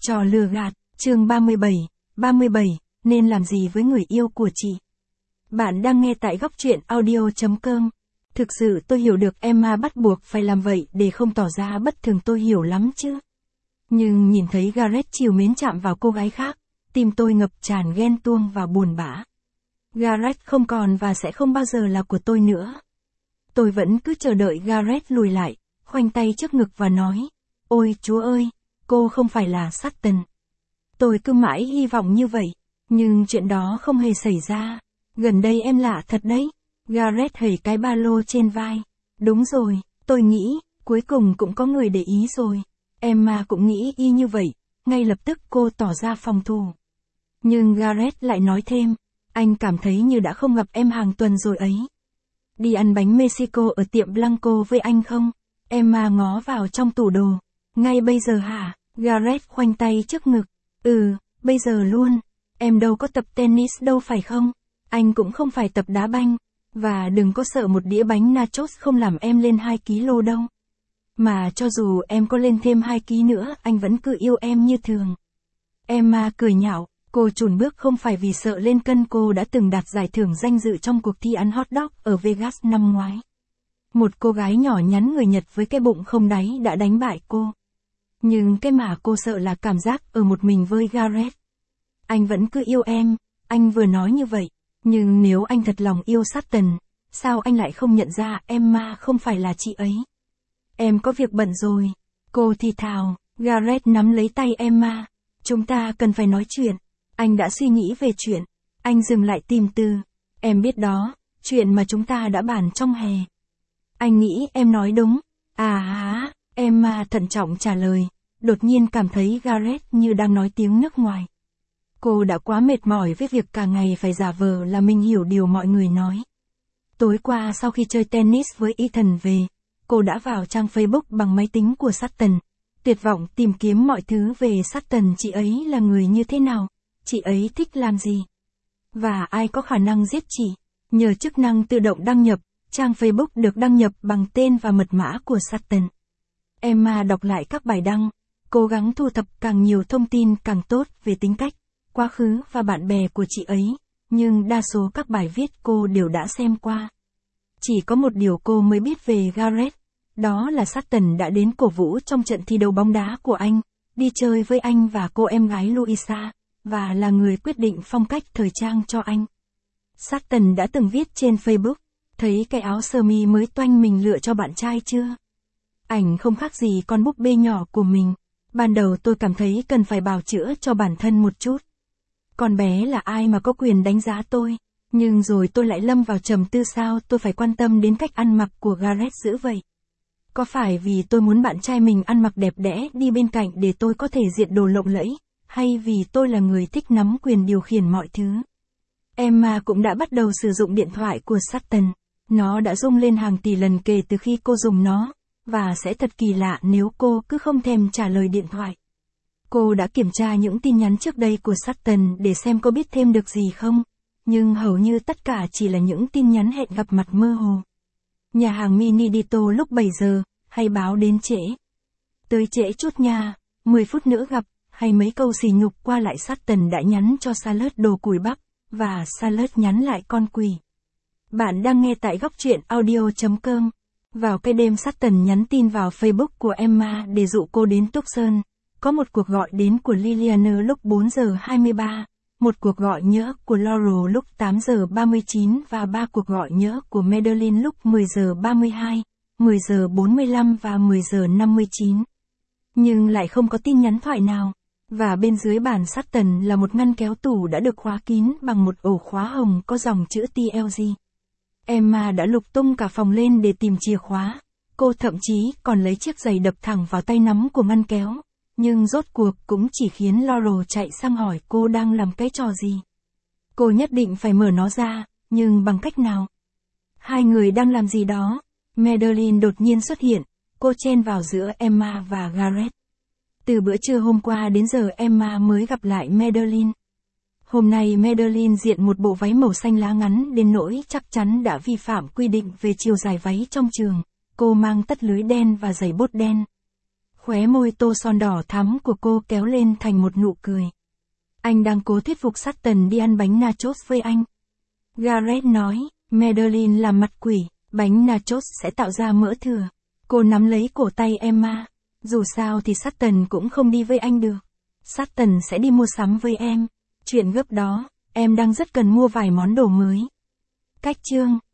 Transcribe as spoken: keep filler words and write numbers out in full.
Trò lừa gạt, chương ba mươi bảy, ba mươi bảy, nên làm gì với người yêu của chị? Bạn đang nghe tại góc truyện audio chấm com. Thực sự tôi hiểu được Emma bắt buộc phải làm vậy để không tỏ ra bất thường, tôi hiểu lắm chứ. Nhưng nhìn thấy Gareth chiều mến chạm vào cô gái khác, tim tôi ngập tràn ghen tuông và buồn bã. Gareth không còn và sẽ không bao giờ là của tôi nữa. Tôi vẫn cứ chờ đợi Gareth lùi lại, khoanh tay trước ngực và nói, ôi Chúa ơi, cô không phải là Sutton. Tôi cứ mãi hy vọng như vậy, nhưng chuyện đó không hề xảy ra. Gần đây em lạ thật đấy. Gareth hầy cái ba lô trên vai. Đúng rồi, tôi nghĩ, cuối cùng cũng có người để ý rồi. Emma cũng nghĩ y như vậy, ngay lập tức cô tỏ ra phòng thủ. Nhưng Gareth lại nói thêm, anh cảm thấy như đã không gặp em hàng tuần rồi ấy. Đi ăn bánh Mexico ở tiệm Blanco với anh không? Emma ngó vào trong tủ đồ. Ngay bây giờ hả? Gareth khoanh tay trước ngực. Ừ, bây giờ luôn. Em đâu có tập tennis đâu phải không? Anh cũng không phải tập đá banh. Và đừng có sợ một đĩa bánh nachos không làm em lên hai ki lô đâu. Mà cho dù em có lên thêm hai ki lô nữa, anh vẫn cứ yêu em như thường. Emma cười nhạo, cô chùn bước không phải vì sợ lên cân, cô đã từng đạt giải thưởng danh dự trong cuộc thi ăn hot dog ở Vegas năm ngoái. Một cô gái nhỏ nhắn người Nhật với cái bụng không đáy đã đánh bại cô. Nhưng cái mà cô sợ là cảm giác ở một mình với Gareth. Anh vẫn cứ yêu em, anh vừa nói như vậy. Nhưng nếu anh thật lòng yêu Sutton, sao anh lại không nhận ra Emma không phải là chị ấy? Em có việc bận rồi. Cô thì thào. Gareth nắm lấy tay Emma. Chúng ta cần phải nói chuyện. Anh đã suy nghĩ về chuyện. Anh dừng lại tìm từ. Em biết đó, chuyện mà chúng ta đã bàn trong hè. Anh nghĩ em nói đúng. À hả, Emma thận trọng trả lời. Đột nhiên cảm thấy Gareth như đang nói tiếng nước ngoài. Cô đã quá mệt mỏi với việc cả ngày phải giả vờ là mình hiểu điều mọi người nói. Tối qua sau khi chơi tennis với Ethan về, cô đã vào trang Facebook bằng máy tính của Sutton, tuyệt vọng tìm kiếm mọi thứ về Sutton, chị ấy là người như thế nào, chị ấy thích làm gì, và ai có khả năng giết chị. Nhờ chức năng tự động đăng nhập, trang Facebook được đăng nhập bằng tên và mật mã của Sutton. Emma đọc lại các bài đăng, cố gắng thu thập càng nhiều thông tin càng tốt về tính cách, quá khứ và bạn bè của chị ấy, nhưng đa số các bài viết cô đều đã xem qua. Chỉ có một điều cô mới biết về Gareth, đó là Sutton đã đến cổ vũ trong trận thi đấu bóng đá của anh, đi chơi với anh và cô em gái Louisa, và là người quyết định phong cách thời trang cho anh. Sutton đã từng viết trên Facebook, thấy cái áo sơ mi mới toanh mình lựa cho bạn trai chưa? Ảnh không khác gì con búp bê nhỏ của mình. Ban đầu tôi cảm thấy cần phải bào chữa cho bản thân một chút. Con bé là ai mà có quyền đánh giá tôi, nhưng rồi tôi lại lâm vào trầm tư, sao tôi phải quan tâm đến cách ăn mặc của Gareth dữ vậy? Có phải vì tôi muốn bạn trai mình ăn mặc đẹp đẽ đi bên cạnh để tôi có thể diện đồ lộng lẫy, hay vì tôi là người thích nắm quyền điều khiển mọi thứ? Emma cũng đã bắt đầu sử dụng điện thoại của Sutton. Nó đã rung lên hàng tỷ lần kể từ khi cô dùng nó, và sẽ thật kỳ lạ nếu cô cứ không thèm trả lời điện thoại. Cô đã kiểm tra những tin nhắn trước đây của Sutton để xem có biết thêm được gì không, nhưng hầu như tất cả chỉ là những tin nhắn hẹn gặp mặt mơ hồ. Nhà hàng Mini Dito lúc bảy giờ, hay báo đến trễ. Tới trễ chút nha, mười phút nữa gặp, hay mấy câu xì nhục qua lại. Sutton đã nhắn cho Salad đồ củi bắp, và Salad nhắn lại con quỷ. Bạn đang nghe tại góc truyện audio chấm com. Vào cái đêm Sutton nhắn tin vào Facebook của Emma để dụ cô đến Tucson. Có một cuộc gọi đến của Liliana lúc bốn giờ hai mươi ba, một cuộc gọi nhỡ của Laurel lúc tám giờ ba mươi chín và ba cuộc gọi nhỡ của Madeline lúc mười giờ ba mươi hai, mười giờ bốn mươi lăm và mười giờ năm mươi chín. Nhưng lại không có tin nhắn thoại nào. Và bên dưới bàn Sutton là một ngăn kéo tủ đã được khóa kín bằng một ổ khóa hồng có dòng chữ T L G. Emma đã lục tung cả phòng lên để tìm chìa khóa. Cô thậm chí còn lấy chiếc giày đập thẳng vào tay nắm của ngăn kéo. Nhưng rốt cuộc cũng chỉ khiến Laurel chạy sang hỏi cô đang làm cái trò gì. Cô nhất định phải mở nó ra, nhưng bằng cách nào? Hai người đang làm gì đó? Madeline đột nhiên xuất hiện, cô chen vào giữa Emma và Gareth. Từ bữa trưa hôm qua đến giờ Emma mới gặp lại Madeline. Hôm nay Madeline diện một bộ váy màu xanh lá ngắn đến nỗi chắc chắn đã vi phạm quy định về chiều dài váy trong trường. Cô mang tất lưới đen và giày bốt đen. Khóe môi tô son đỏ thắm của cô kéo lên thành một nụ cười. Anh đang cố thuyết phục Sutton đi ăn bánh nachos với anh. Gareth nói, Madeline làm mặt quỷ, bánh nachos sẽ tạo ra mỡ thừa. Cô nắm lấy cổ tay Emma. Dù sao thì Sutton cũng không đi với anh được. Sutton sẽ đi mua sắm với em. Chuyện gấp đó, em đang rất cần mua vài món đồ mới. Cách chương